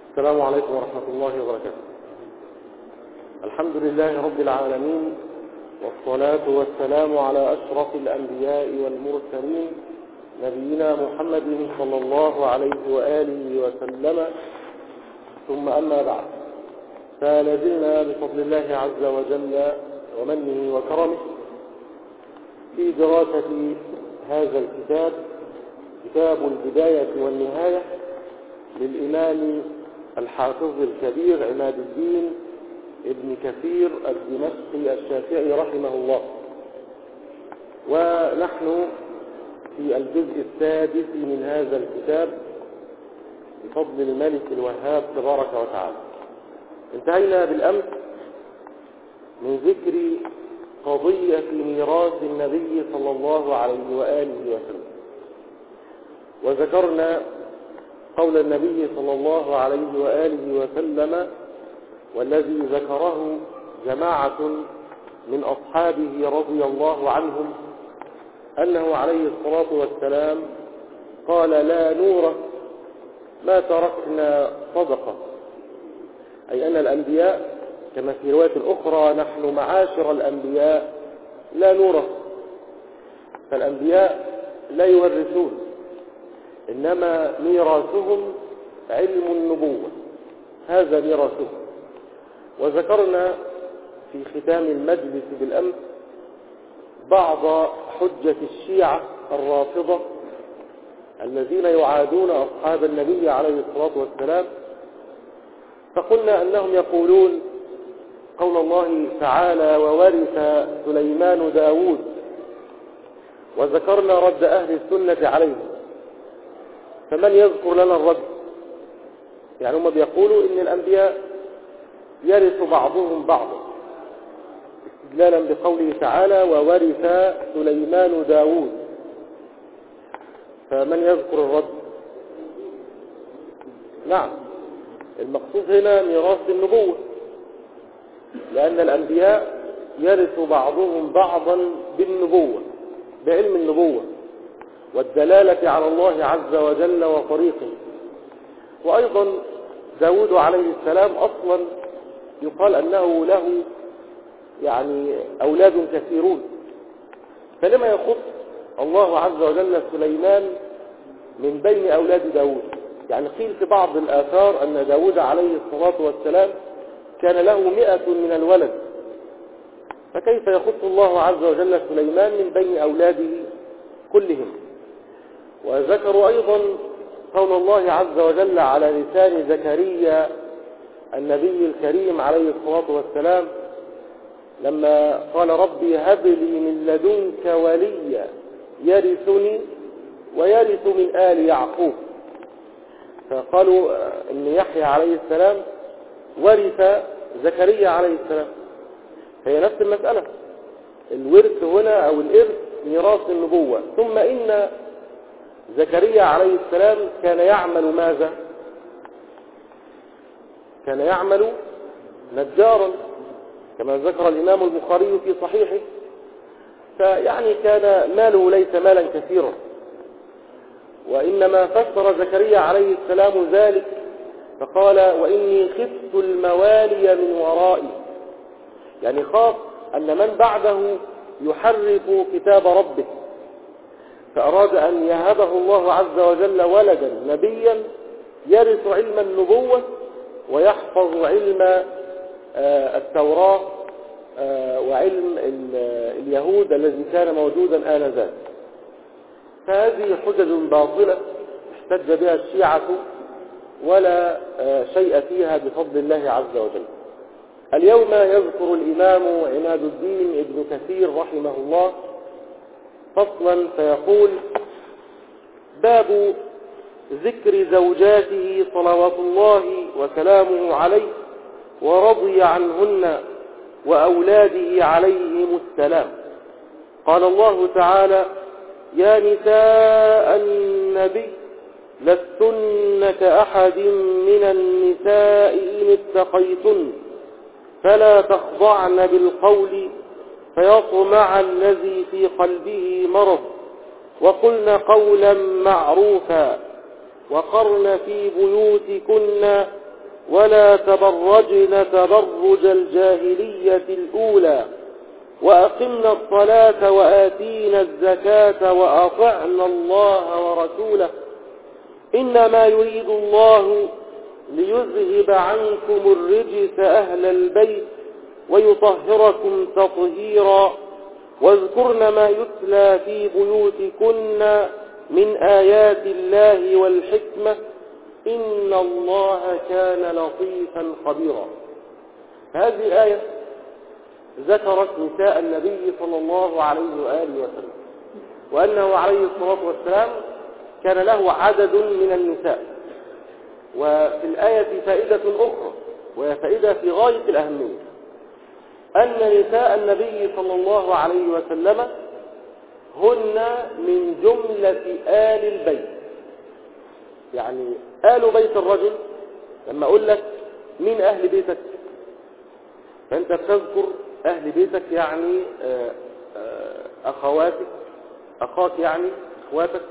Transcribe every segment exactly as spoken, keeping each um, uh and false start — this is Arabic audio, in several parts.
السلام عليكم ورحمة الله وبركاته. الحمد لله رب العالمين، والصلاة والسلام على أشرف الأنبياء والمرسلين نبينا محمد صلى الله عليه وآله وسلم، ثم أما بعد، فلازلنا بفضل الله عز وجل ومنه وكرمه في دراسة هذا الكتاب، كتاب البداية والنهاية للإمام الحافظ الكبير عماد الدين ابن كثير الدمشقي الشافعي رحمه الله. ونحن في الجزء السادس من هذا الكتاب بفضل الملك الوهاب تبارك وتعالى. انتهينا بالأمس من ذكر قضية ميراث النبي صلى الله عليه وآله وسلم، وذكرنا قول النبي صلى الله عليه وآله وسلم والذي ذكره جماعة من أصحابه رضي الله عنهم، أنه عليه الصلاة والسلام قال: لا نورث ما تركنا صدقة، أي أن الأنبياء كما في رواية أخرى: نحن معاشر الأنبياء لا نورث. فالأنبياء لا يورثون، إنما ميراثهم علم النبوة، هذا ميراثهم. وذكرنا في ختام المجلس بالأمس بعض حجة الشيعة الرافضة الذين يعادون أصحاب النبي عليه الصلاة والسلام، فقلنا أنهم يقولون قول الله تعالى: وورث سليمان داود، وذكرنا رد أهل السنة عليهم. فمن يذكر لنا الرد؟ يعني هم بيقولوا إن الأنبياء يرث بعضهم بعضا، استدلالا بقوله تعالى: وورث سليمان داود. فمن يذكر الرد؟ نعم، المقصود هنا ميراث النبوة، لأن الأنبياء يرث بعضهم بعضا بالنبوة، بعلم النبوة والدلالة على الله عز وجل وطريقه. وأيضا داود عليه السلام أصلا يقال أنه له يعني أولاد كثيرون، فلما يخص الله عز وجل سليمان من بين أولاد داود؟ يعني قيل في بعض الآثار أن داود عليه الصلاة والسلام كان له مئة من الولد، فكيف يخص الله عز وجل سليمان من بين أولاده كلهم؟ وذكروا أيضا قول الله عز وجل على لسان زكريا النبي الكريم عليه الصلاة والسلام لما قال: ربي هب لي من لدنك وليا يرثني ويرث من آل يعقوب. فقالوا إن يحيى عليه السلام ورث زكريا عليه السلام، فهي نفس المسألة، الورث هنا أو الإرث ميراث النبوة. ثم إن زكريا عليه السلام كان يعمل ماذا؟ كان يعمل نجارا كما ذكر الإمام البخاري في صحيحه، فيعني كان ماله ليس مالا كثيرا، وإنما فسر زكريا عليه السلام ذلك فقال: وإني خفت الموالي من ورائي، يعني خاف أن من بعده يحرف كتاب ربه، فأراد أن يهبه الله عز وجل ولدا نبيا يرث علم النبوة ويحفظ علم التوراة وعلم اليهود الذي كان موجودا آنذاك. فهذه حجج باطلة احتج بها الشيعة ولا شيء فيها بفضل الله عز وجل. اليوم يذكر الإمام عماد الدين ابن كثير رحمه الله فصلا فيقول: باب ذكر زوجاته صلوات الله وسلامه عليه ورضي عنهن وأولاده عليهم السلام. قال الله تعالى: يا نساء النبي لستن كأحد من النساء إن اتقيتن فلا تخضعن بالقول فيطمع الذي في قلبه مرض وقلن قولا معروفا وقرن في بيوتكن ولا تبرجن تبرج الجاهلية الأولى وأقمنا الصلاة وآتينا الزكاة وأطعنا الله ورسوله إنما يريد الله ليذهب عنكم الرجس أهل البيت ويطهركم تطهيرا واذكرن ما يتلى في بيوتكن من آيات الله والحكمة إن الله كان لطيفا خبيرا. هذه الآية ذكرت نساء النبي صلى الله عليه وآله وسلم، وأنه عليه الصلاة والسلام كان له عدد من النساء. وفي الآية فائدة أخرى وهي فائدة في غاية الأهمية، أن نساء النبي صلى الله عليه وسلم هن من جملة آل البيت. يعني آل بيت الرجل لما أقول لك مين أهل بيتك فأنت بتذكر أهل بيتك، يعني أخواتك، أخاك يعني أخواتك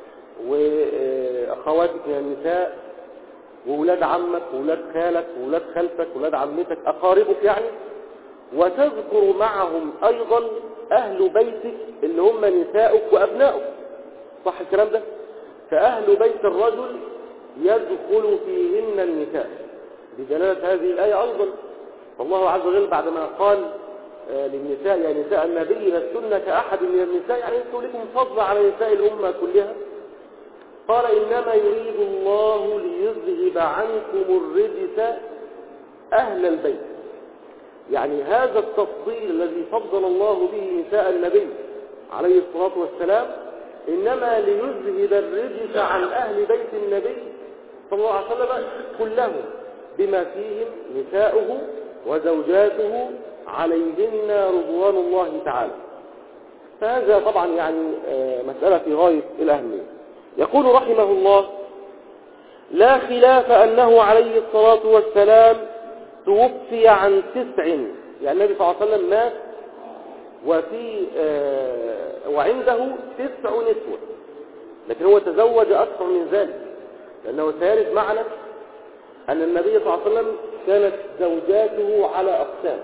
وأخواتك من النساء وولاد عمك وولاد خالك وولاد خالتك وولاد عمتك، أقاربك يعني، وتذكر معهم أيضا أهل بيتك اللي هم نساؤك وأبنائك. صح الكلام ده؟ فأهل بيت الرجل يدخل فيهن النساء بدلالة هذه الآية أيضا. فالله عز وجل بعدما قال للنساء يا نساء النبي لستن كأحد من النساء، يعني انتم لكم فضل على نساء الأمة كلها، قال إنما يريد الله ليذهب عنكم الرجس أهل البيت. يعني هذا التفضيل الذي فضل الله به نساء النبي عليه الصلاة والسلام إنما ليذهب الرجس عن أهل بيت النبي صلى الله عليه وسلم كلهم بما فيهم نساؤه وزوجاته عليهن رضوان الله تعالى. فهذا طبعا يعني مسألة في غاية الأهمية. يقول رحمه الله: لا خلاف أنه عليه الصلاة والسلام توفي عن تسع، يعني النبي صلى الله عليه وسلم مات وفي آه وعنده تسع نسوة، لكن هو تزوج أكثر من ذلك، لأنه سيرد معنا أن النبي صلى الله عليه وسلم كانت زوجاته على أقسام،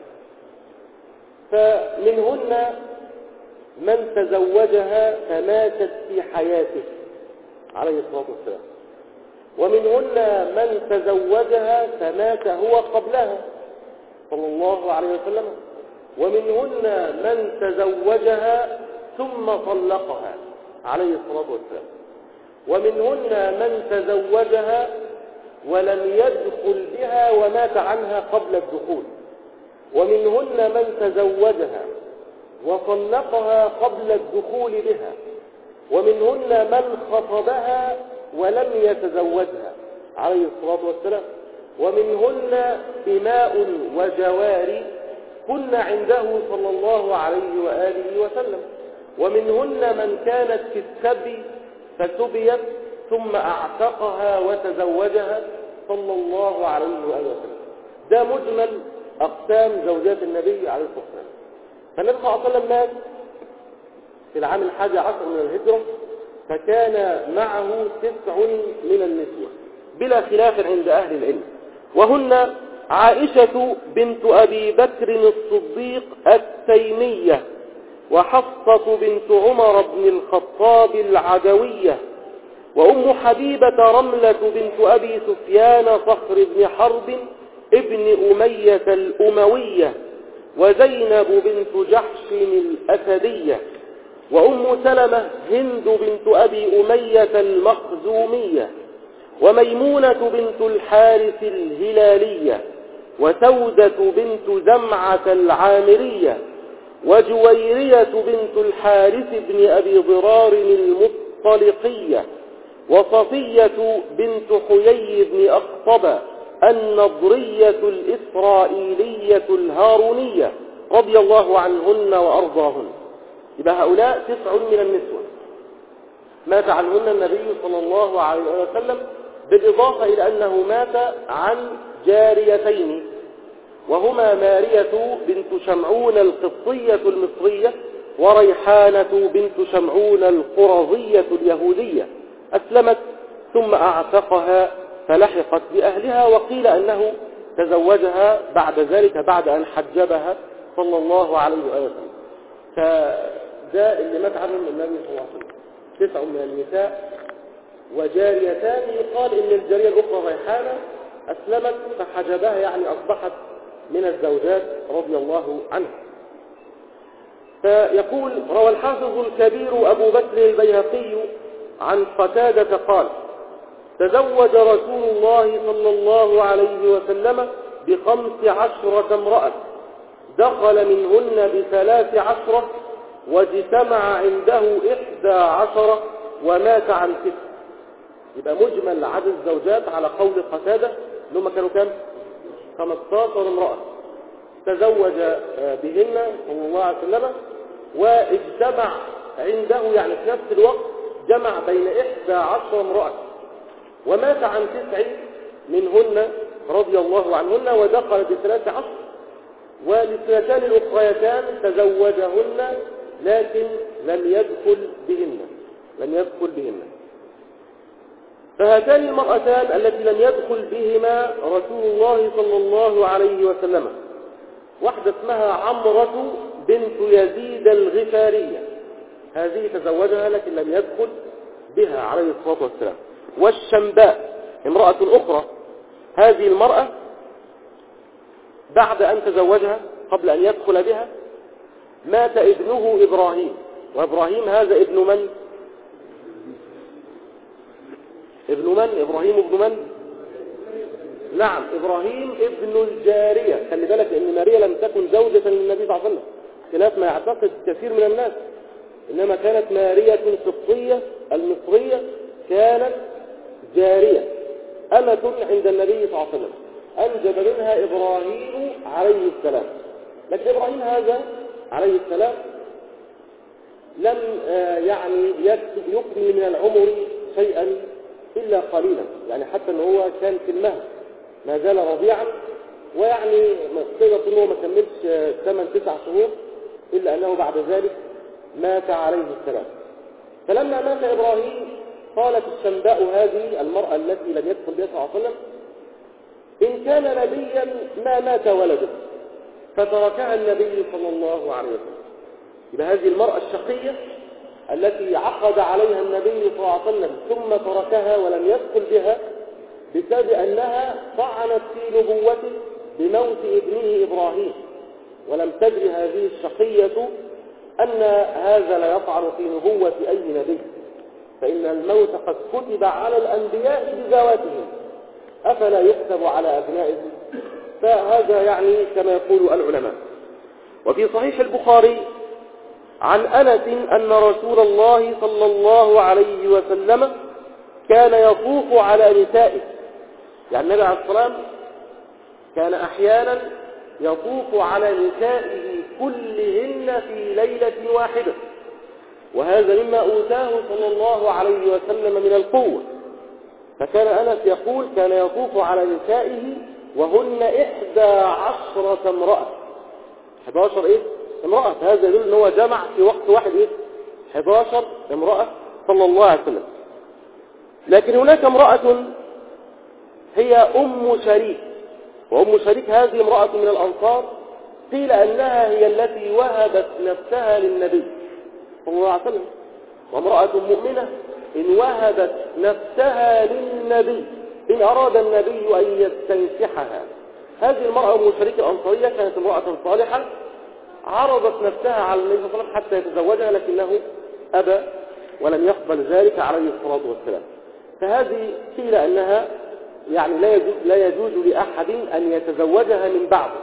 فمنهن من تزوجها فماتت في حياته عليه الصلاة والسلام، ومنهن من تزوجها فمات هو قبلها صلى الله عليه وسلم، ومنهن من تزوجها ثم طلقها عليه الصلاة والسلام، ومنهن من تزوجها ولم يدخل بها ومات عنها قبل الدخول، ومنهن من تزوجها وطلقها قبل الدخول بها، ومنهن من خطبها ولم يتزوجها عليه الصلاة والسلام، ومنهن إماء وجواري كن عنده صلى الله عليه وآله وسلم، ومنهن من كانت في السبي فسبيت ثم أعتقها وتزوجها صلى الله عليه وآله وسلم. ده مجمل أقسام زوجات النبي عليه الصلاة والسلام. فالنبي صلى الله عليه وسلم مات في العام الحادي عشر من الهجرة، فكان معه تسع من النسوة بلا خلاف عند أهل العلم، وهن عائشة بنت أبي بكر الصديق التيمية، وحفصة بنت عمر بن الخطاب العدوية، وأم حبيبة رملة بنت أبي سفيان صخر بن حرب ابن أمية الأموية، وزينب بنت جحش الأسدية، وأم سلمة هند بنت أبي أمية المخزومية، وميمونة بنت الحارث الهلالية، وسودة بنت زمعة العامرية، وجويرية بنت الحارث بن أبي ضرار المطلقية، وصفية بنت حيي بن أخطب النضرية الإسرائيلية الهارونية رضي الله عنهن وأرضاهن. يبقى هؤلاء تسع من النسوة مات عنهن النبي صلى الله عليه وسلم، بالإضافة إلى أنه مات عن جاريتين، وهما مارية بنت شمعون القبطية المصرية، وريحانة بنت شمعون القرظية اليهودية، أسلمت ثم أعتقها فلحقت بأهلها. وقيل أنه تزوجها بعد ذلك بعد أن حجبها صلى الله عليه وسلم. فده اللي مات عنهم النبي صلى الله عليه وسلم، تسع من النساء وجاريتان. يقال إن الجارية الأخرى ريحانة أسلمت فحجبها، يعني أصبحت من الزوجات رضي الله عنها. فيقول: روى الحافظ الكبير أبو بكر البيهقي عن قتادة قال: تزوج رسول الله صلى الله عليه وسلم بخمس عشرة امرأة، دخل منهن بثلاث عشرة، واجتمع عنده إحدى عشرة، ومات عن ست. يبقى مجمل عدد الزوجات على قول قتادة لما كانوا كم؟ خمسة عشر امرأة تزوج بهن صلى الله عليه وسلم، واجتمع عنده، يعني في نفس الوقت جمع بين إحدى عشر امرأة، ومات عن تسع منهن رضي الله عنهن، ودخل بثلاث عشر. والاثنتان الأخريتان تزوجهن لكن لم يدخل بهن لم يدخل بهن فهاتان المرأتان التي لم يدخل بهما رسول الله صلى الله عليه وسلم، واحدة اسمها عمرة بنت يزيد الغفارية، هذه تزوجها لكن لم يدخل بها عليه الصلاة والسلام. والشنباء امرأة أخرى، هذه المرأة بعد أن تزوجها قبل أن يدخل بها مات ابنه إبراهيم. وإبراهيم هذا ابن من؟ ابن من؟ إبراهيم ابن من؟ نعم، إبراهيم ابن الجارية. خلي بالك أن ماريا لم تكن زوجة للنبي صلى الله عليه وسلم خلاف ما يعتقد كثير من الناس، إنما كانت مارية القبطية المصرية، كانت جارية أمة عند النبي صلى الله عليه وسلم، أنجب منها إبراهيم عليه السلام. لكن إبراهيم هذا عليه السلام لم يعني يكمل من العمر شيئا إلا قليلا، يعني حتى أنه هو كان في المهد ما زال رضيعا، ويعني تقدر تقول أنه ما كملش ثمان تسع شهور، إلا أنه بعد ذلك مات عليه السلام. فلما مات إبراهيم قالت الشنباء هذه المرأة التي لم يدخل بها صلى الله عليه وسلم: إن كان نبيا ما مات ولده، فتركها النبي صلى الله عليه وسلم. يبقى هذه المرأة الشقية التي عقد عليها النبي صلى الله عليه وسلم ثم تركها ولم يدخل بها بسبب أنها طعنت في نبوته بموت ابنه إبراهيم، ولم تدري هذه الشقية أن هذا لا يطعن في نبوة أي نبي، فإن الموت قد كتب على الأنبياء بذواتهم، أفلا يكتب على أبنائهم؟ فهذا يعني كما يقول العلماء. وفي صحيح البخاري عن أنس أن رسول الله صلى الله عليه وسلم كان يطوف على نسائه، يعني النبي عليه الصلاة والسلام كان أحيانا يطوف على نسائه كلهن في ليلة واحدة، وهذا مما أوتاه صلى الله عليه وسلم من القوة. فكان أنس يقول كان يطوف على نسائه وهن إحدى عشرة امرأة، إحدى عشر إيه؟ امرأة. هذا يدل أنه جمع في وقت واحد إيه؟ إحدى عشر امرأة صلى الله عليه وسلم. لكن هناك امرأة هي أم شريك، وأم شريك هذه امرأة من الأنصار، قيل أنها هي التي وهبت نفسها للنبي صلى الله عليه وسلم، وامرأة مؤمنة إن وهبت نفسها للنبي إن أراد النبي أن يستنكحها. هذه المرأة أم شريك الأنصارية كانت امرأة صالحة، عرضت نفسها على النبي صلى الله عليه وسلم حتى يتزوجها، لكنه أبى ولم يقبل ذلك عليه الصلاة والسلام. فهذه قيل أنها يعني لا يجوز, لا يجوز لأحد أن يتزوجها من بعده.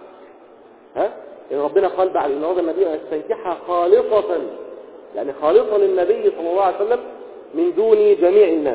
ها؟ إن ربنا قال بعد إن أراد النبي أن يستنكحها خالصة، يعني خالصة للنبي صلى الله عليه وسلم من دون جميع الناس.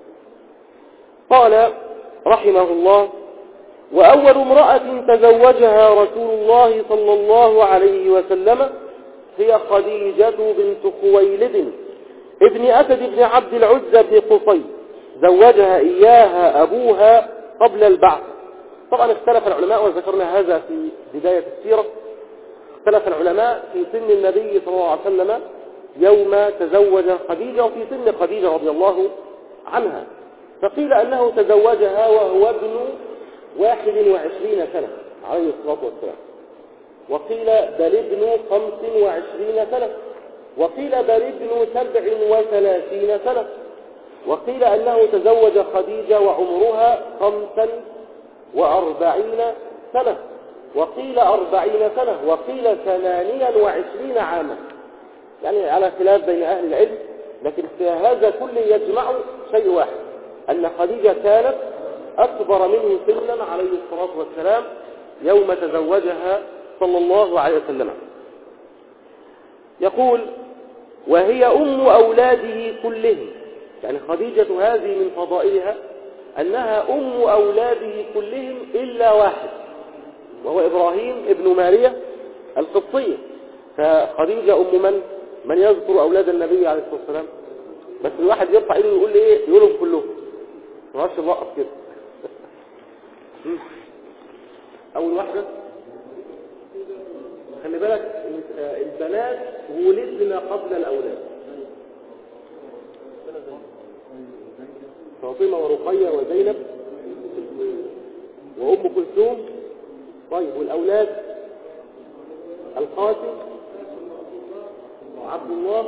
قال رحمه الله: وأول امرأة تزوجها رسول الله صلى الله عليه وسلم هي خديجة بنت خويلد ابن أسد بن عبد العزى بن قصي، زوجها إياها أبوها قبل البعث. طبعا اختلف العلماء، وذكرنا هذا في بداية السيرة، اختلف العلماء في سن النبي صلى الله عليه وسلم يوم تزوج خديجة وفي سن خديجة رضي الله عنها. فقيل أنه تزوجها وهو ابن واحد وعشرين سنة عليه الصلاة والسلام، وقيل بل ابن خمس وعشرين سنة، وقيل بل ابن سبع وثلاثين سنة، وقيل أنه تزوج خديجة وعمرها خمسا وأربعين سنة، وقيل أربعين سنة، وقيل ثمانيا وعشرين عاما، يعني على خلاف بين أهل العلم، لكن في هذا كله يجمع شيء واحد، أن خديجة كانت أكبر منه سنا عليه الصلاة والسلام يوم تزوجها صلى الله عليه وسلم. يقول وهي أم أولاده كلهم، يعني خديجة هذه من فضائلها أنها أم أولاده كلهم إلا واحد، وهو إبراهيم ابن ماريا القبطية. فخديجة أم من؟ من يذكر أولاد النبي عليه الصلاة والسلام؟ بس الواحد يرفع إيده ويقول لي إيه؟ يقولهم كلهم، ما هوش الرقص كده. أول واحدة خلي بالك البنات ولدن قبل الأولاد، فاطمة ورقية وزينب وأم كلثوم. طيب والأولاد القاسم وعبد الله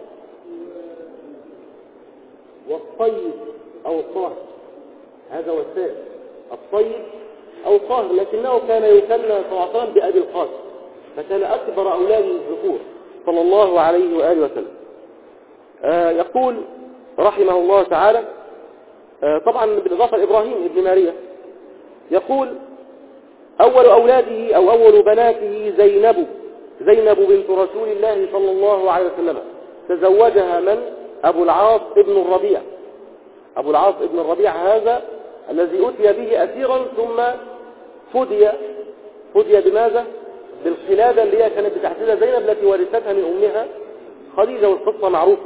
والطيب أو الطاهر، هذا هو الثالث، الطيب أو الطاهر، لكنه كان يكنى صلى الله عليه وسلم بأبي القاسم، فكان أكبر أولاده الذكور صلى الله عليه وآله وسلم. آه يقول رحمه الله تعالى، آه طبعا بالإضافة لإبراهيم ابن ماريا، يقول أول أولاده أو أول بناته زينب، زينب بنت رسول الله صلى الله عليه وسلم، تزوجها من؟ أبو العاص ابن الربيع. أبو العاص ابن الربيع هذا الذي أتي به أسيرا ثم فدي، فدي بماذا؟ بالقلادة اللي هي كانت بتحتها زينب التي ورثتها من أمها خديجة، والقصة معروفة.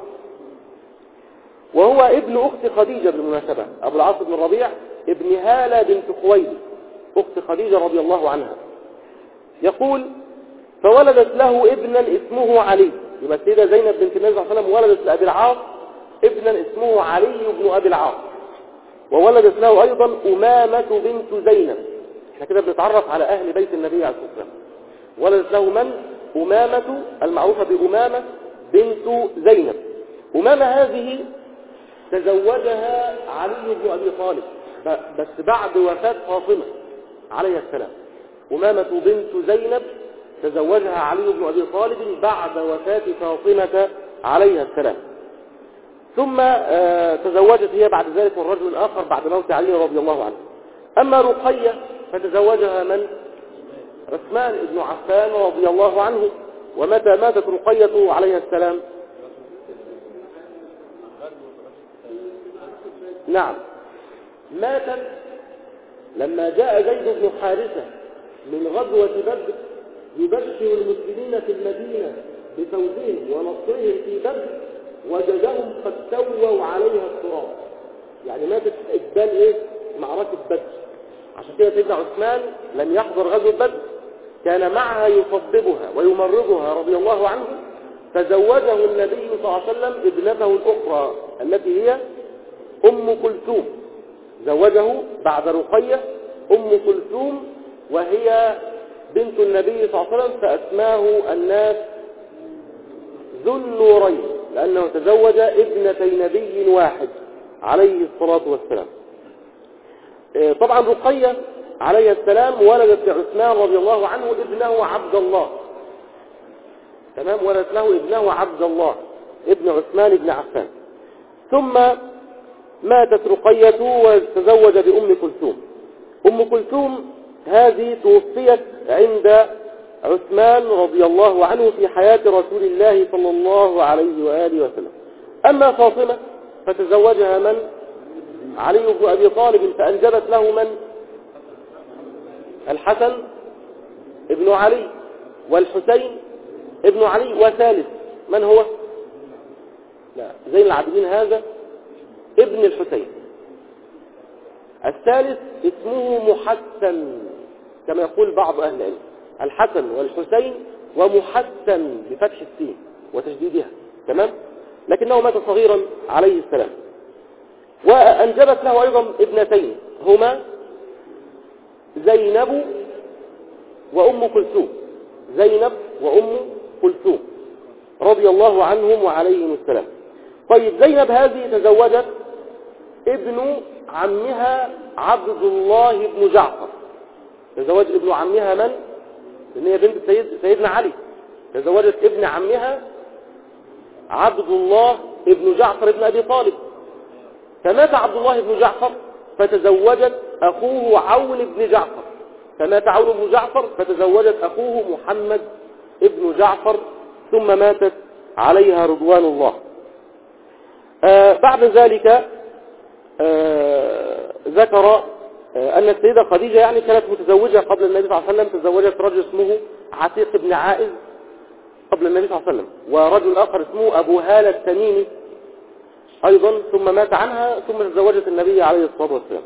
وهو ابن أخت خديجة بالمناسبة، أبو العاص بن الربيع ابن هالة بنت خويلد أخت خديجة رضي الله عنها. يقول فولدت له ابنا اسمه علي، يبقى السيدة زينب بنت النبي صلى الله عليه وسلم ولدت لأبي العاص ابنا اسمه علي بن أبي العاص، وولدت له أيضا أمامة بنت زينب. احنا كده بنتعرف على أهل بيت النبي عليه الصلاة والسلام. ولدت له من؟ أمامة المعروفة بأمامة بنت زينب. أمامة هذه تزوجها علي بن أبي طالب بس بعد وفاة فاطمة عليه السلام. أمامة بنت زينب تزوجها علي بن أبي طالب بعد وفاة فاطمة عليها السلام. ثم تزوجت هي بعد ذلك من رجل آخر بعد موت علي رضي الله عنه. أما رقية فتزوجها من؟ عثمان بن عفان رضي الله عنه. ومتى ماتت رقية عليها السلام؟ نعم، ماتت لما جاء زيد بن حارثة من غزوة بدر يبشر المسلمين في المدينة بفوزهم ونصرهم في بدر، وجدهم قد سووا عليها التراب، يعني ماتت إقبال إيه؟ معركة بدر. عشان كده سيدنا عثمان لم يحضر غزوة بدر، كان معها يصببها ويمرضها رضي الله عنه، فزوجه النبي صلى الله عليه وسلم ابنته الأخرى التي هي أم كلثوم، زوجه بعد رقية أم كلثوم وهي بنت النبي صلى الله عليه وسلم، فأسماه الناس ذو النورين لأنه تزوج ابنتي نبي واحد عليه الصلاة والسلام. طبعا رقية عليه السلام ولدت لعثمان رضي الله عنه ابنه عبد الله، تمام، ولدت له ابنه عبد الله ابن عثمان بن عفان. ثم ماتت رقية وتزوج بأم كلثوم. أم كلثوم هذه توفيت عند عثمان رضي الله عنه في حياة رسول الله صلى الله عليه وآله وسلم. أما فاطمة فتزوجها من؟ علي بن أبي طالب، فأنجبت له من؟ الحسن ابن علي والحسين ابن علي، وثالث من هو؟ لا، زين العابدين هذا ابن الحسين. الثالث اسمه محسن كما يقول بعض أهل العلم، الحسن والحسين ومحسن بفتح السين وتشديدها، تمام، لكنه مات صغيرا عليه السلام. وأنجبت له أيضا ابنتين هما زينب وأم كلثوم، زينب وأم كلثوم رضي الله عنهم وعليهم السلام. طيب زينب هذه تزوجت ابن عمها عبد الله بن جعفر، تزوج ابن عمها من؟ لأن هي بنت سيد سيدنا علي، تزوجت ابن عمها عبد الله بن جعفر بن أبي طالب، فمات عبد الله بن جعفر فتزوجت أخوه عون بن جعفر، فمات عون بن جعفر فتزوجت أخوه محمد بن جعفر، ثم ماتت عليها رضوان الله. آه بعد ذلك آه ذكر آه أن السيدة خديجة يعني كانت متزوجة قبل النبي صلى الله عليه وسلم، تزوجت رجل اسمه عتيق بن عائز قبل النبي صلى الله عليه وسلم، ورجل آخر اسمه أبو هالة التميمي أيضا، ثم مات عنها، ثم تزوجت النبي عليه الصلاة والسلام.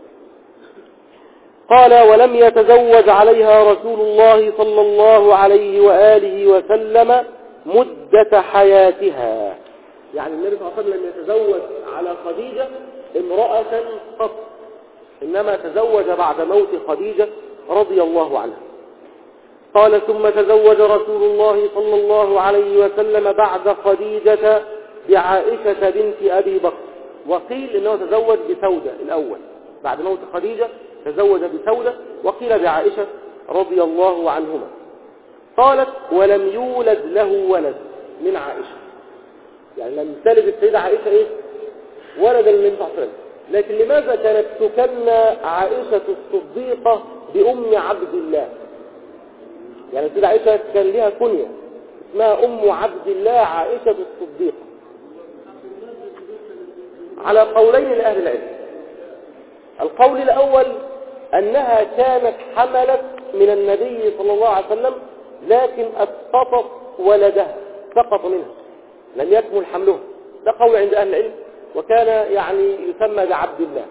قال: ولم يتزوج عليها رسول الله صلى الله عليه وآله وسلم مدة حياتها، يعني النبي صلى الله عليه وسلم لم يتزوج على خديجة امرأة قط، إنما تزوج بعد موت خديجة رضي الله عنها. قال: ثم تزوج رسول الله صلى الله عليه وسلم بعد خديجة بعائشة بنت أبي بكر، وقيل إنه تزوج بسودة الأول، بعد موت خديجة تزوج بسودة، وقيل بعائشة رضي الله عنهما. قالت: ولم يولد له ولد من عائشة، يعني لم تلد السيدة عائشة إيه؟ ولدا للنبي صلى الله عليه وسلم. لكن لماذا كانت تكنى عائشة الصديقة بأم عبد الله؟ يعني السيدة عائشة كان لها كنية اسمها أم عبد الله عائشة الصديقة، على قولين لأهل العلم. القول الأول أنها كانت حملت من النبي صلى الله عليه وسلم، لكن أسقطت ولدها، سقط منها، لم يكمل حملها، ده قول عند أهل العلم، وكان يعني يسمى بعبد الله.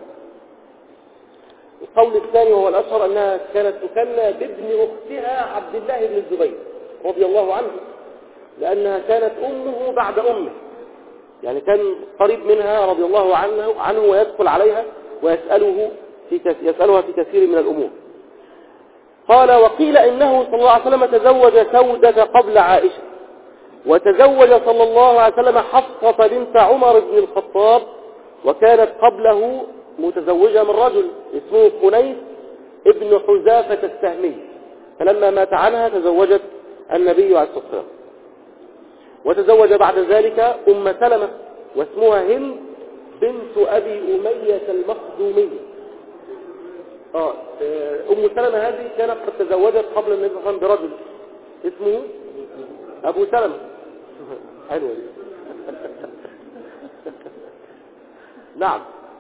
القول الثاني وهو الأشهر أنها كانت تكنى بابن أختها عبد الله بن الزبير رضي الله عنه، لأنها كانت أمه بعد أمه، يعني كان قريب منها رضي الله عنه, عنه ويدخل عليها ويسأله في يسألها في كثير من الأمور. قال: وقيل إنه صلى الله عليه وسلم تزوج سودة قبل عائشة، وتزوج صلى الله عليه وسلم حفصة بنت عمر بن الخطاب، وكانت قبله متزوجة من رجل اسمه خنيس ابن حذافة السهمي، فلما مات عنها تزوجت النبي عليه الصلاة والسلام. وتزوج بعد ذلك أم سلمة، واسمها هند بنت أبي أمية المخزومية. آه أم سلمة هذه كانت قد تزوجت قبل النبي صلى الله عليه وسلم برجل اسمه أبو سلمة. حلوة دي. نعم.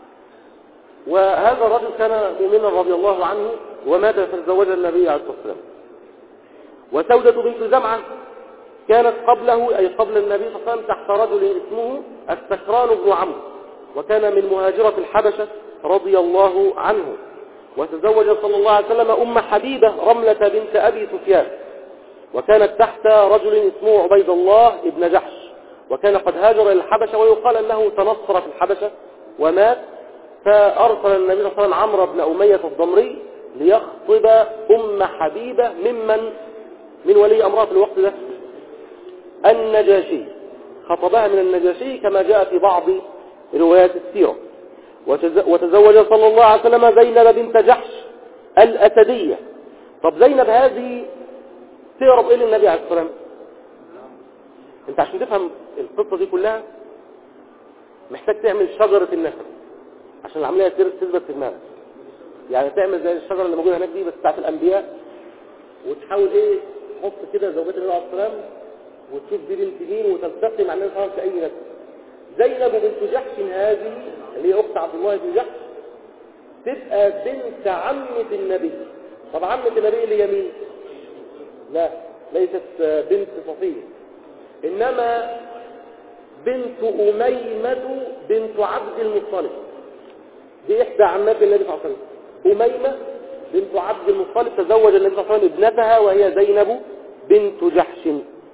وهذا الرجل كان مؤمنا رضي الله عنه، ومات فتزوج النبي عليه الصلاة والسلام. وسودة بنت زمعة كانت قبله، أي قبل النبي صلى الله عليه وسلم، تحت رجل اسمه السكران بن عمرو، وكان من مهاجرة الحبشة رضي الله عنه. وتزوج صلى الله عليه وسلم أم حبيبة رملة بنت أبي سفيان، وكانت تحت رجل اسمه عبيد الله ابن جحش، وكان قد هاجر إلى الحبشة، ويقال أنه تنصر في الحبشة ومات، فأرسل النبي صلى الله عليه وسلم عمرو بن أمية الضمري ليخطب أم حبيبة ممن من ولي أمرها في الوقت ده النجاشي، خطبها من النجاشي كما جاء في بعض روايات السيرة. وتزوج صلى الله عليه وسلم زينب بنت جحش الأسدية. طب زينب هذه تقرب إيه للنبي عليه الصلاة والسلام؟ انت عشان تفهم القصة دي كلها محتاج تعمل شجرة النسب عشان العملية تثبت في دماغك. يعني تعمل زي الشجرة اللي موجودة هناك دي بس بتاعت الأنبياء، وتحاول ايه تحط كده زوجات النبي عليه الصلاة والسلام، وتشوف دي بنت مين وتلتقي مع النبي صلى الله عليه وسلم في أي نسب. زينب بنت جحش هذه اللي هي أخت عبد الله بن جحش تبقى بنت عمة النبي. طب عمة النبي اللي هي مين؟ لا، ليست بنت صفية، إنما بنت أميمة بنت عبد المطلب، دي إحدى عمات النبي صلى الله عليه وسلم. أميمة بنت عبد المطلب تزوج النبي صلى الله عليه وسلم ابنتها وهي زينب بنت جحش.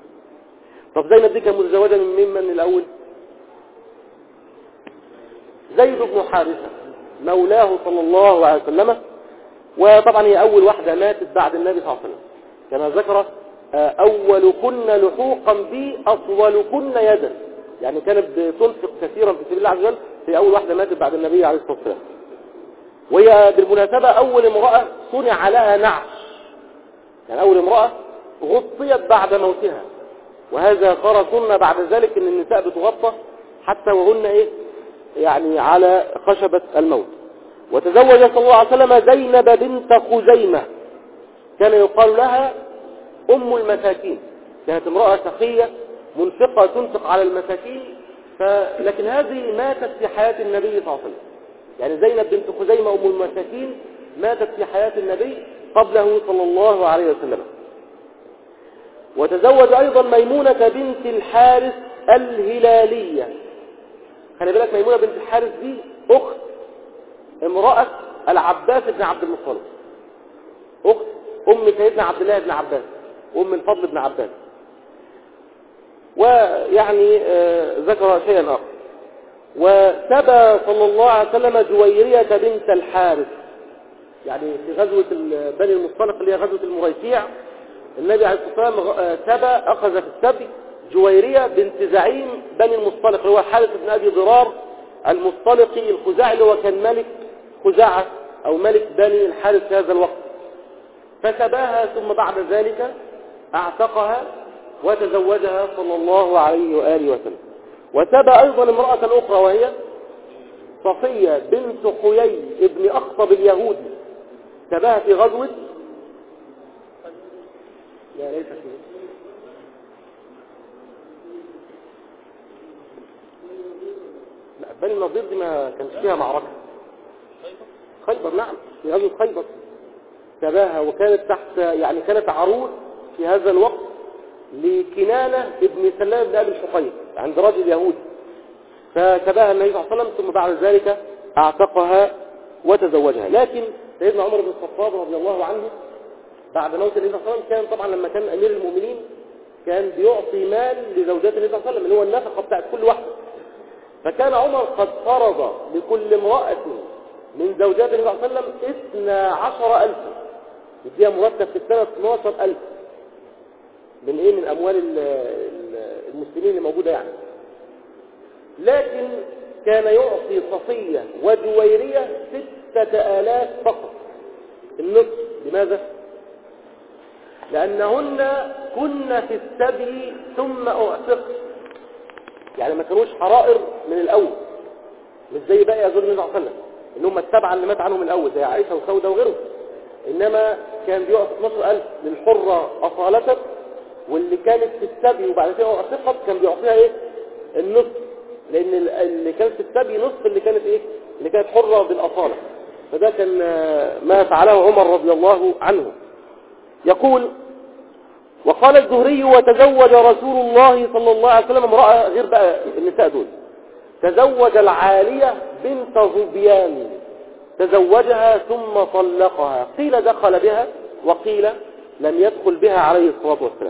طب زينب دي كانت متزوجة من مين من الأول؟ زيد بن حارثة مولاه صلى الله عليه وسلم، وطبعا هي أول واحدة ماتت بعد النبي صلى الله عليه وسلم كما ذكر أول كن لحوقا بي أطول كن يدا، يعني كانت بتنفق كثيرا في سبيل الله عز وجل، هي أول واحدة ماتت بعد النبي عليه الصلاة والسلام. وهي بالمناسبة أول امرأة صنع لها نعش، يعني أول امرأة غطيت بعد موتها، وهذا صار سنة بعد ذلك ان النساء بتغطى حتى وهن ايه يعني على خشبة الموت. وتزوج صلى الله عليه وسلم زينب بنت خزيمة، كان يقال لها ام المساكين، كانت امرأة سخية منفقة تنفق على المساكين، لكن هذه ماتت في حياة النبي صلى الله عليه وسلم، يعني زينب بنت خزيمة ام المساكين ماتت في حياة النبي قبله صلى الله عليه وسلم. وتزوج أيضا ميمونة بنت الحارث الهلالية. خلي بالك ميمونة بنت الحارث دي أخت امرأة العباس بن عبد المطلب، أخت أم سيدنا عبد الله بن عباس وأم الفضل بن عباس. ويعني آه ذكر شيئا آخر. وسبى صلى الله عليه وسلم جويرية بنت الحارث، يعني في غزوة بني المصطلق اللي هي غزوة المريسيع، النبي عليه الصلاة والسلام سبى أخذ في السبي جويرية بنت زعيم بني المصطلق اللي هو حارث بن أبي ضرار المصطلقي الخزاعي اللي هو كان ملك خزاعة أو ملك بني الحارث في هذا الوقت. فسباها ثم بعد ذلك اعتقها وتزوجها صلى الله عليه وآله وسلم. وسبى أيضا امرأة أخرى وهي صفية بنت حيي ابن أخطب اليهودي، سباها في غزوة لا ليس فيه لا بني النضير دي ما كانش فيها معركة. خيبر، نعم في غزوة خيبر سباها، وكانت تحت يعني كانت عروس في هذا الوقت لكنانة ابن سلام بن أبي الحقيق عند رجل يهودي، فسباها النبي صلى الله عليه وسلم ثم بعد ذلك اعتقها وتزوجها. لكن سيدنا عمر بن الخطاب رضي الله عنه بعد موت النبي صلى الله عليه وسلم كان طبعا لما كان امير المؤمنين كان بيعطي مال لزوجات النبي صلى الله عليه وسلم اللي هو النفقه بتاعت كل واحده، فكان عمر قد فرض لكل امراه من زوجات النبي صلى الله عليه وسلم اثني عشر ألفا، يديها مرتب في السنه اثني عشر ألف من ايه من اموال المسلمين اللي موجوده يعني. لكن كان يعطي صفيه وجويريه ستة آلاف فقط، النصف. لماذا؟ لأنهن كن في السبي ثم أعتق، يعني ما كانوش حرائر من الأول مش زي باقي أزواج النبي صلى الله عليه وسلم اللي هم السبعة اللي مات عنهم من الأول زي عائشة وسودة وغيرهم، إنما كان بيعطي اثناشر ألف للحرة أصالة، واللي كانت في السبي وبعد كده أعتقت كان بيعطيها إيه؟ النصف، لأن اللي كانت في السبي نصف اللي كانت إيه؟ اللي كانت حرة بالأصالة. فده كان ما فعله عمر رضي الله عنه. يقول: وقال الزهري: وتزوج رسول الله صلى الله عليه وسلم امرأة غير بقى النساء دول، تزوج العالية بنت ظبيان، تزوجها ثم طلقها، قيل دخل بها وقيل لم يدخل بها عليه الصلاة والسلام.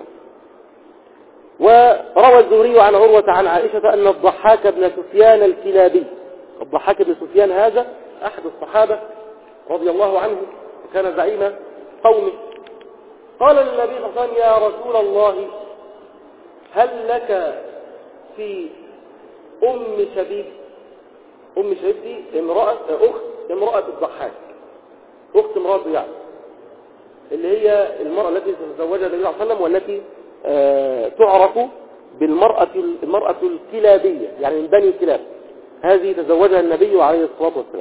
وروى الزهري عن عروة عن عائشة أن الضحاك بن سفيان الكلابي، الضحاك بن سفيان هذا أحد الصحابة رضي الله عنه وكان زعيم قومه، قال للنبي صلى الله عليه وسلم: يا رسول الله، هل لك في أم شبيب؟ أم شبيب دي امرأة أخت امرأة الضحاك، أخت امرأة يعني اللي هي المرأة التي تتزوجها النبي صلى الله عليه وسلم، والتي آه تعرف بالمرأة المرأة الكلابية، يعني من بني كلاب، هذه تزوجها النبي عليه الصلاة والسلام.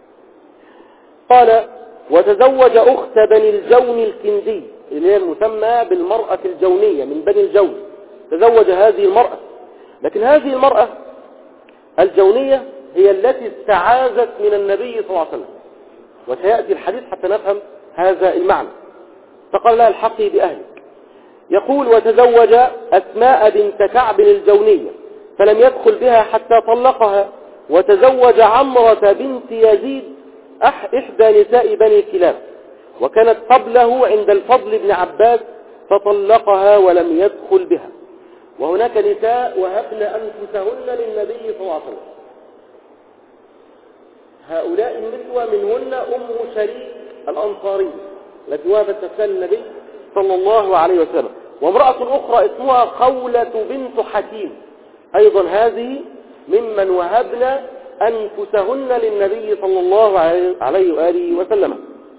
قال: وتزوج أخت بني الجون الكندي اللي هي المسمى بالمرأة الجونية من بني الجون، تزوج هذه المرأة، لكن هذه المرأة الجونية هي التي استعاذت من النبي صلى الله عليه وسلم، وسيأتي الحديث حتى نفهم هذا المعنى. فقال لها: الحقي بأهلك. يقول: وتزوج أسماء بنت كعب الجونية فلم يدخل بها حتى طلقها، وتزوج عمرة بنت يزيد إحدى نساء بني كلاب، وكانت قبله عند الفضل بن عباس فطلقها ولم يدخل بها. وهناك نساء وهبن أنفسهن للنبي صلى الله عليه وسلم، هؤلاء النسوة منهن أم شريك الأنصارية التي وهبت نفسها للنبي صلى الله عليه وسلم، وامرأة أخرى اسمها خولة بنت حكيم أيضا هذه ممن وهبنا أنفسهن للنبي صلى الله عليه وآله وسلم.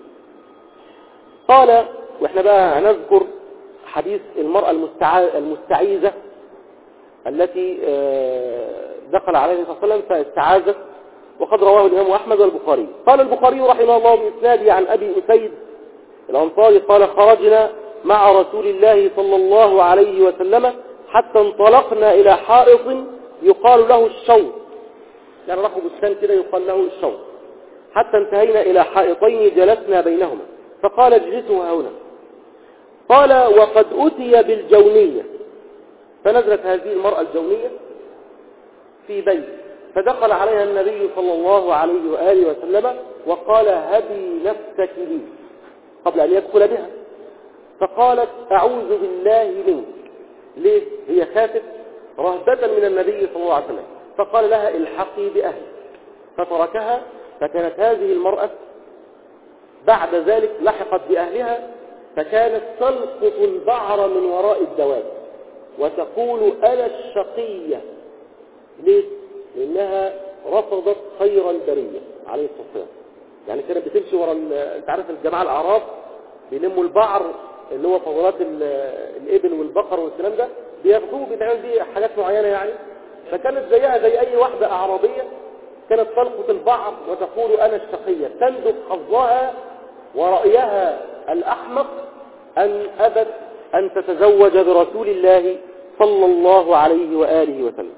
قال، وإحنا بقى هنذكر حديث المرأة المستعيذة التي دخل عليه صلى الله عليه وسلم فاستعاذت، وقد رواه الإمام أحمد والبخاري. قال البخاري رحمه الله بإسناده عن أبي أسيد الأنصاري قال: خرجنا مع رسول الله صلى الله عليه وسلم حتى انطلقنا إلى حائط يقال له الشوط، يعني راحوا بستان كده يقال له الشوط، حتى انتهينا إلى حائطين جلسنا بينهما، فقال: اجلسوا هنا. قال: وقد أتي بالجونية، فنزلت هذه المرأة الجونية في بيت، فدخل عليها النبي صلى الله عليه وآله وسلم وقال: هبي نفسك لي، قبل أن يدخل بها. فقالت: أعوذ بالله منك. ليه؟ هي خافت رهبة من النبي صلى الله عليه وسلم، فقال لها: الحقي بأهلك، فتركها. فكانت هذه المرأة بعد ذلك لحقت بأهلها، فكانت تلقط البعر من وراء الدواب وتقول: أنا الشقية. ليه؟ لأنها رفضت خير البرية عليه الصلاة والسلام. يعني كانت بتمشي ورا، انت عارف الجماعة الأعراب بيلموا البعر اللي هو فضلات الإبل والبقر والكلام ده، بياخدوه بيتعمل بيه حاجات معينة يعني. فكانت زيها زي أي واحدة أعرابية، كانت تلقط البعر وتقول: أنا الشقية، تندب حظها ورأيها الأحمق أن أبت أن تتزوج برسول الله صلى الله عليه وآله وسلم.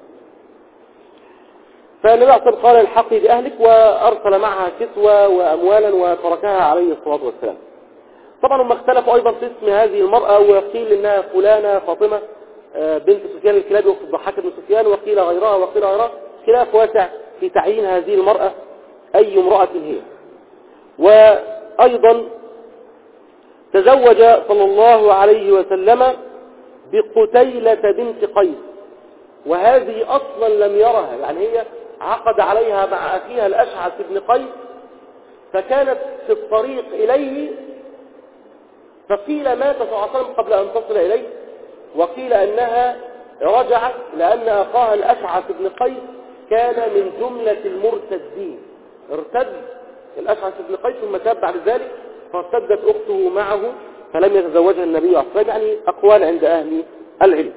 فالنبي صلى الله عليه وسلم قال: الحقي بأهلك، وأرسل معها كسوة وأموالا وتركها عليه الصلاة والسلام. طبعا هم اختلفوا أيضا في اسم هذه المرأة، وقيل إنها فلانة فاطمة بنت سفيان الكلابي وضحاك بن سفيان، وقيل غيرها وقيل غيرها، خلاف واسع في تعيين هذه المرأة أي امرأة هي. وأيضا تزوج صلى الله عليه وسلم بقتيلة بنت قيس، وهذه أصلا لم يرها، يعني هي عقد عليها مع أخيها الأشعث بن قيس، فكانت في الطريق إليه، فقيل مات صلى الله عليه وسلم قبل أن تصل إليه، وقيل أنها رجعت لأن أخاها الأشعث بن قيس كان من جملة المرتدين، ارتد الأشعث بن قيس ثم تاب بعد ذلك، فارتدت أخته معه فلم يتزوجها النبي صلى الله عليه وسلم، يعني أقوال عند أهل العلم.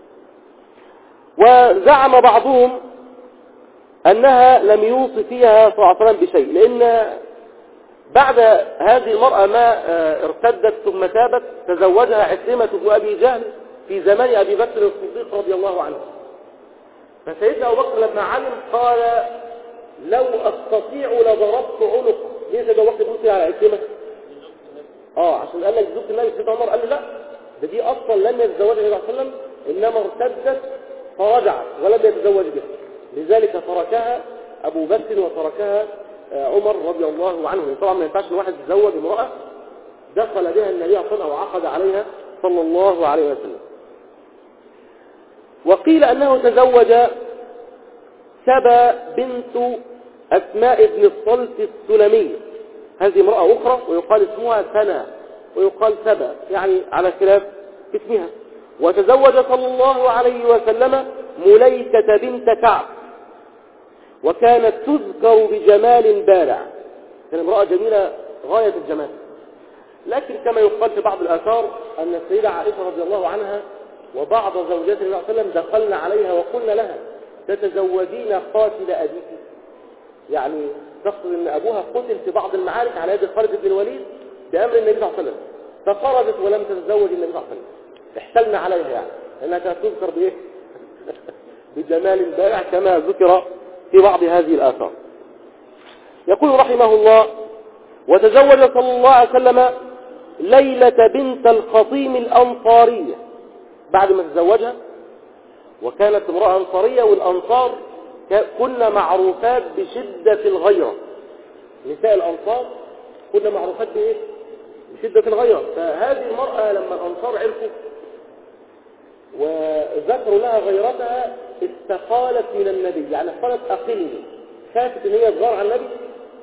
وزعم بعضهم أنها لم يوصي فيها صلى الله عليه وسلم بشيء، لأن بعد هذه المرأة ما ارتدت ثم تابت تزوجها عكرمة بن أبي جهل في زمان أبي بكر الصديق رضي الله عنه. فسيدنا أبو بكر لما علم قال: لو أستطيع لضربت عنق. ليه سيدنا أبو بكر بيقول على عكرمة؟ اه عشان قال لك زوجة النبي. سيدنا عمر قال له: لا، ده دي أصلا لم يتزوجها النبي صلى الله عليه وسلم، إنما ارتدت فرجعت ولم يتزوج بها، لذلك تركها أبو بكر وتركها عمر رضي الله عنه. طبعا ما ينفعش الواحد يتزوج امرأة دخل بها النبي صلى الله عليه وسلم وعقد عليها صلى الله عليه وسلم. وقيل أنه تزوج سبا بنت أسماء بن الصلت السلمية، هذه امرأة أخرى ويقال اسمها سنا ويقال سبا، يعني على خلاف اسمها. وتزوج صلى الله عليه وسلم مليكة بنت كعب، وكانت تذكر بجمال بارع، كانت امرأة جميلة غاية الجمال. لكن كما يقال في بعض الآثار أن السيدة عائشة رضي الله عنها وبعض زوجات النبي صلى الله عليه وسلم دخلن عليها وقلنا لها: تتزوجين قاتل أبيك، يعني تقصد أن أبوها قتل في بعض المعارك على يد خالد بن الوليد بأمر النبي صلى الله عليه وسلم، فخرجت ولم تتزوج النبي صلى الله عليه وسلم، احتلنا عليها يعني أنها كانت تذكر بإيه؟ بجمال بارع كما ذكر في بعض هذه الآثار. يقول رحمه الله: وتزوج صلى الله عليه وسلم ليلة بنت الخطيم الأنصارية بعد ما تزوجها، وكانت امرأة أنصارية، والأنصار كنا معروفات بشدة الغيرة، نساء الأنصار كنا معروفات بإيه؟ بشدة الغيرة. فهذه المرأة لما الأنصار عرفوا وذكروا لها غيرتها استقالت من النبي، يعني قالت أقلني، خافت ان هي تغار عن النبي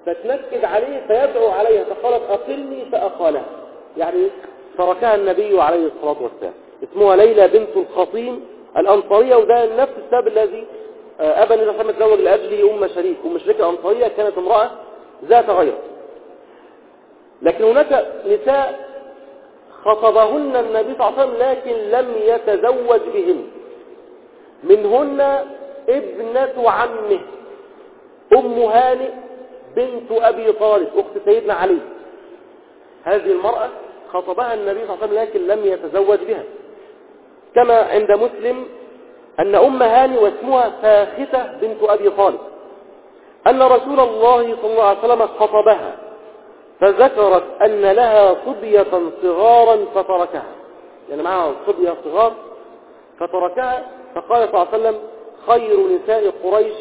فتنكد عليه فيدعو عليها، فقالت أقلني فأقالها، يعني تركها النبي عليه الصلاة والسلام. اسمها ليلى بنت الخطيم الأنصارية، وده نفس السبب الذي أبى النبي صلى الله عليه وسلم يتزوج لأجله أم شريك. أم شريك الأنصارية كانت امرأة ذات غير. لكن هناك نساء خطبهن النبي صلى الله عليه وسلم لكن لم يتزوج بهن، منهن ابنة عمه أم هانئ بنت أبي طالب أخت سيدنا علي. هذه المرأة خطبها النبي صلى الله عليه وسلم لكن لم يتزوج بها. كما عند مسلم أن أم هانئ واسمها فاختة بنت أبي طالب أن رسول الله صلى الله عليه وسلم خطبها فذكرت أن لها صبية صغارا فتركها، يعني معها صبية صغار فتركها، فقال صلى الله عليه وسلم خير نساء قريش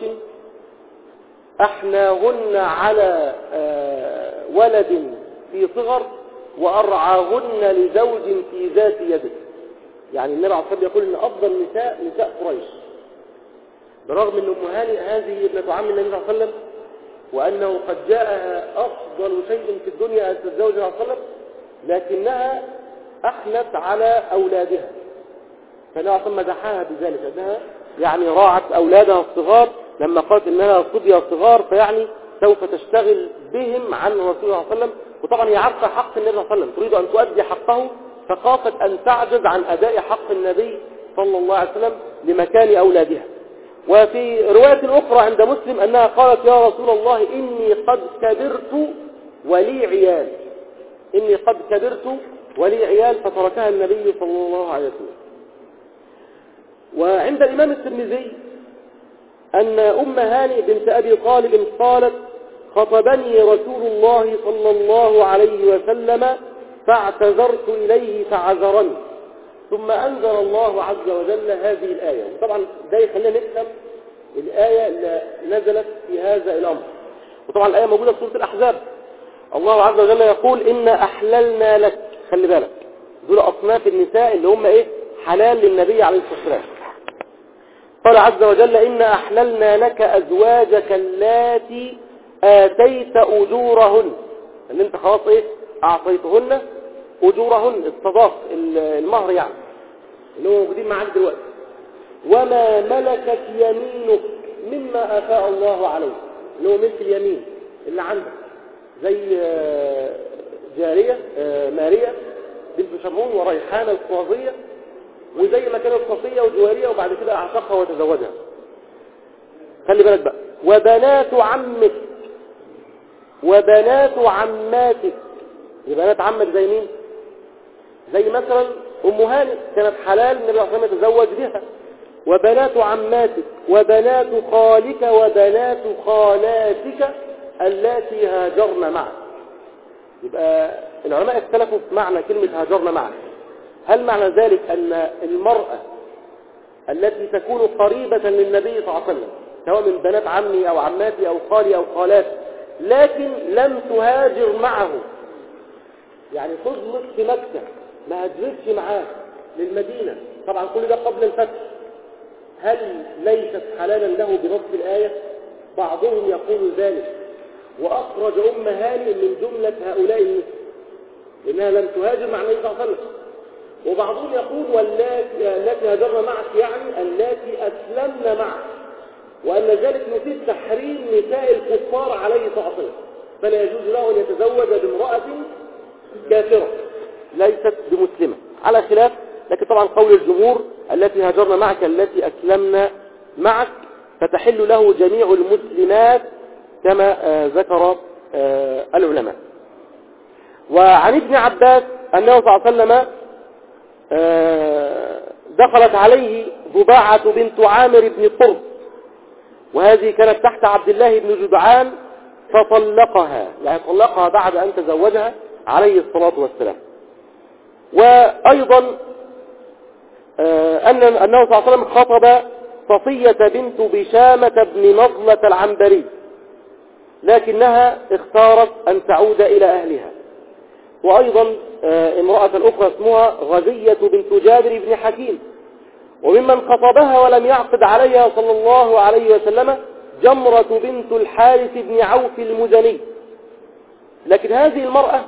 أحناهن على ولد في صغر وأرعاهن لزوج في ذات يده. يعني النبي عليه الصلاة والسلام يقول أن أفضل نساء نساء قريش، برغم أن أم هانئ هذه ابنة عم النبي صلى الله عليه وسلم، وأنه قد جاءها أفضل شيء في الدنيا أن تتزوج صلى الله عليه وسلم، لكنها أحنت على أولادها، فالنبي صلى الله عليه وسلم مدحها بذلك أنها يعني راعت أولادها الصغار، لما قالت إنها صبية صغار فيعني سوف تشتغل بهم عن رسول الله صلى الله عليه وسلم. وطبعا هي عارفة حق النبي صلى الله عليه وسلم، تريد أن تؤدي حقه، فخافت أن تعجز عن أداء حق النبي صلى الله عليه وسلم لمكان أولادها. وفي رواية أخرى عند مسلم أنها قالت يا رسول الله إني قد كبرت ولي عيال، إني قد كبرت ولي عيال، فتركها النبي صلى الله عليه وسلم. وعند الإمام الترمذي أن أم هانئ بنت أبي طالب قالت خطبني رسول الله صلى الله عليه وسلم فاعتذرت إليه فعذرني، ثم أنزل الله عز وجل هذه الآية. وطبعا ده يخلينا نفهم الآية اللي نزلت في هذا الأمر. وطبعا الآية موجودة في سورة الأحزاب، الله عز وجل يقول إنا أحللنا لك، خلي بالك دول أصناف النساء اللي هم إيه حلال للنبي عليه الصلاة والسلام. قال عز وجل إنا أحللنا لك أزواجك اللاتي آتيت أجورهن، اللي انت خلاص إيه أعطيتهن أجورهن، الصداق المهر يعني اللي هو موجودين معاك دلوقتي، وما ملكت يمينك مما أفاء الله عليه، اللي هو ملك اليمين اللي عندك، زي جارية ماريا بنت شمعون وريحانة القاضية، وزي ما كانت صفية وجوارية وبعد كده اعتقها وتزوجها. خلي بالك بقى، وبنات عمك وبنات عماتك، بنات عمك زي مين؟ زي مثلا أم هانئ كانت حلال النبي صلى الله عليه وسلم يتزوج بها. وبنات عماتك وبنات خالك وبنات خالاتك اللاتي هاجرن معك. يبقى العلماء اختلفوا في معنى كلمة هاجرن معك. هل معنى ذلك أن المرأة التي تكون قريبة للنبي صلى الله عليه وسلم سواء من بنات عمي أو عماتي أو خالي أو خالاتي لكن لم تهاجر معه، يعني فضلت في مكة ما هاجرتش معاه للمدينة، طبعا كل ده قبل الفتح، هل ليست حلالا له بنص الآية؟ بعضهم يقول ذلك، وأخرج أم هانئ من جملة هؤلاء النساء لأنها لم تهاجر مع النبي صلى الله عليه وسلم. وبعضهم يقول واللاتي التي هاجرن معك يعني اللاتي أسلمن معك، وأن ذلك يفيد تحريم نساء الكفار عليه صلى الله عليه وسلم، فلا يجوز له أن يتزوج بامرأة كافرة ليست بمسلمة على خلاف. لكن طبعا قول الجمهور التي هاجرن معك التي أسلمن معك، فتحل له جميع المسلمات كما آه ذكر آه العلماء. وعن ابن عباس أنه صلى الله عليه وسلم آه دخلت عليه ضباعة بنت عامر بن قرب، وهذه كانت تحت عبد الله بن جدعان، فطلقها، يعني طلقها بعد أن تزوجها عليه الصلاة والسلام. وأيضا أن أنه صلى الله عليه وسلم خطب صفية بنت بشامة بن نضلة العنبري، لكنها اختارت أن تعود إلى أهلها. وأيضا امرأة أخرى اسمها غزية بنت جابر بن حكيم. وممن خطبها ولم يعقد عليها صلى الله عليه وسلم جمرة بنت الحارث بن عوف المزني، لكن هذه المرأة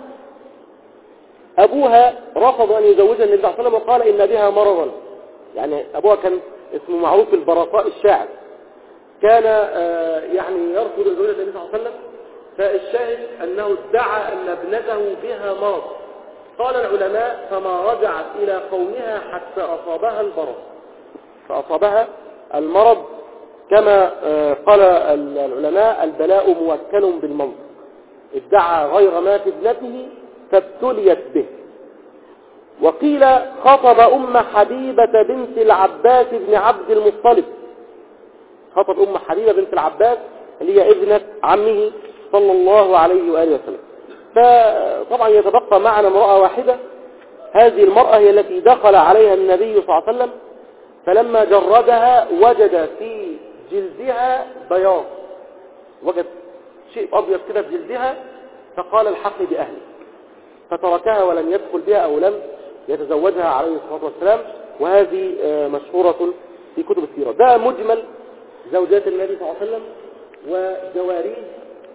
أبوها رفض أن يزوجها النبي صلى الله عليه وسلم وقال إن بها مرضا. يعني أبوها كان اسمه معروف البرصاء الشاعر، كان يعني يرفض زوجة النبي صلى الله عليه وسلم. فالشاهد أنه ادعى أن ابنته بها مرض. قال العلماء فما رجعت إلى قومها حتى أصابها المرض، فأصابها المرض كما قال العلماء البلاء موكل بالمنطق. ادعى غير مات ابنته فابتليت به. وقيل خطب أم حبيبة بنت العباس بن عبد المطلب، خطب أم حبيبة بنت العباس اللي هي ابنة عمه صلى الله عليه وآله وسلم. فطبعا يتبقى معنا امرأة واحدة، هذه المرأة هي التي دخل عليها النبي صلى الله عليه وسلم، فلما جردها وجد في جلدها بياض، وجد شيء أبيض كده في جلدها، فقال الحق بأهلي، فتركها ولم يدخل بها أو لم يتزوجها عليه الصلاة والسلام. وهذه مشهورة في كتب السيرة. ده مجمل زوجات النبي صلى الله عليه وسلم وجواريه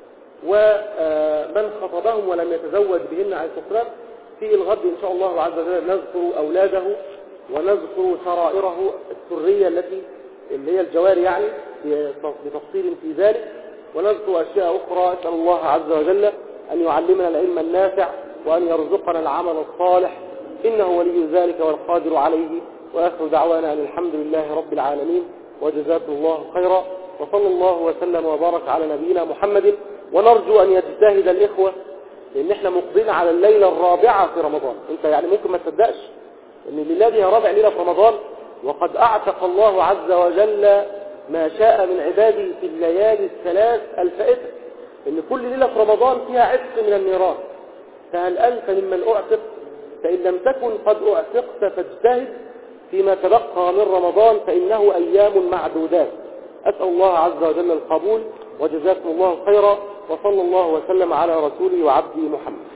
ومن خطبهم ولم يتزوج بهن عليه الصلاة والسلام. في الغد إن شاء الله عز وجل نذكر أولاده ونذكر سرائره السرية التي اللي هي الجواري يعني بتفصيل في ذلك، ونذكر أشياء أخرى. أسأل الله عز وجل أن يعلمنا العلم النافع وأن يرزقنا العمل الصالح، إنه ولي ذلك والقادر عليه. وآخر دعوانا أن الحمد لله رب العالمين، وجزاكم الله خيرا، وصلى الله وسلم وبارك على نبينا محمد. ونرجو أن يجتهد الإخوة، لأن احنا مقبلين على الليلة الرابعة في رمضان. انت يعني ممكن ما تصدقش ان الليلة دي رابع ليلة في رمضان، وقد أعتق الله عز وجل ما شاء من عباده في الليالي الثلاث الفائتة، ان كل ليلة في رمضان فيها عتق من النيران. فهل أنت ممن أعتق؟ فإن لم تكن قد أعتقت فاجتهد فيما تبقى من رمضان، فإنه أيام معدودات. أسأل الله عز وجل القبول، وجزاكم الله خيرا، وصلى الله وسلم على رسوله وعبده محمد.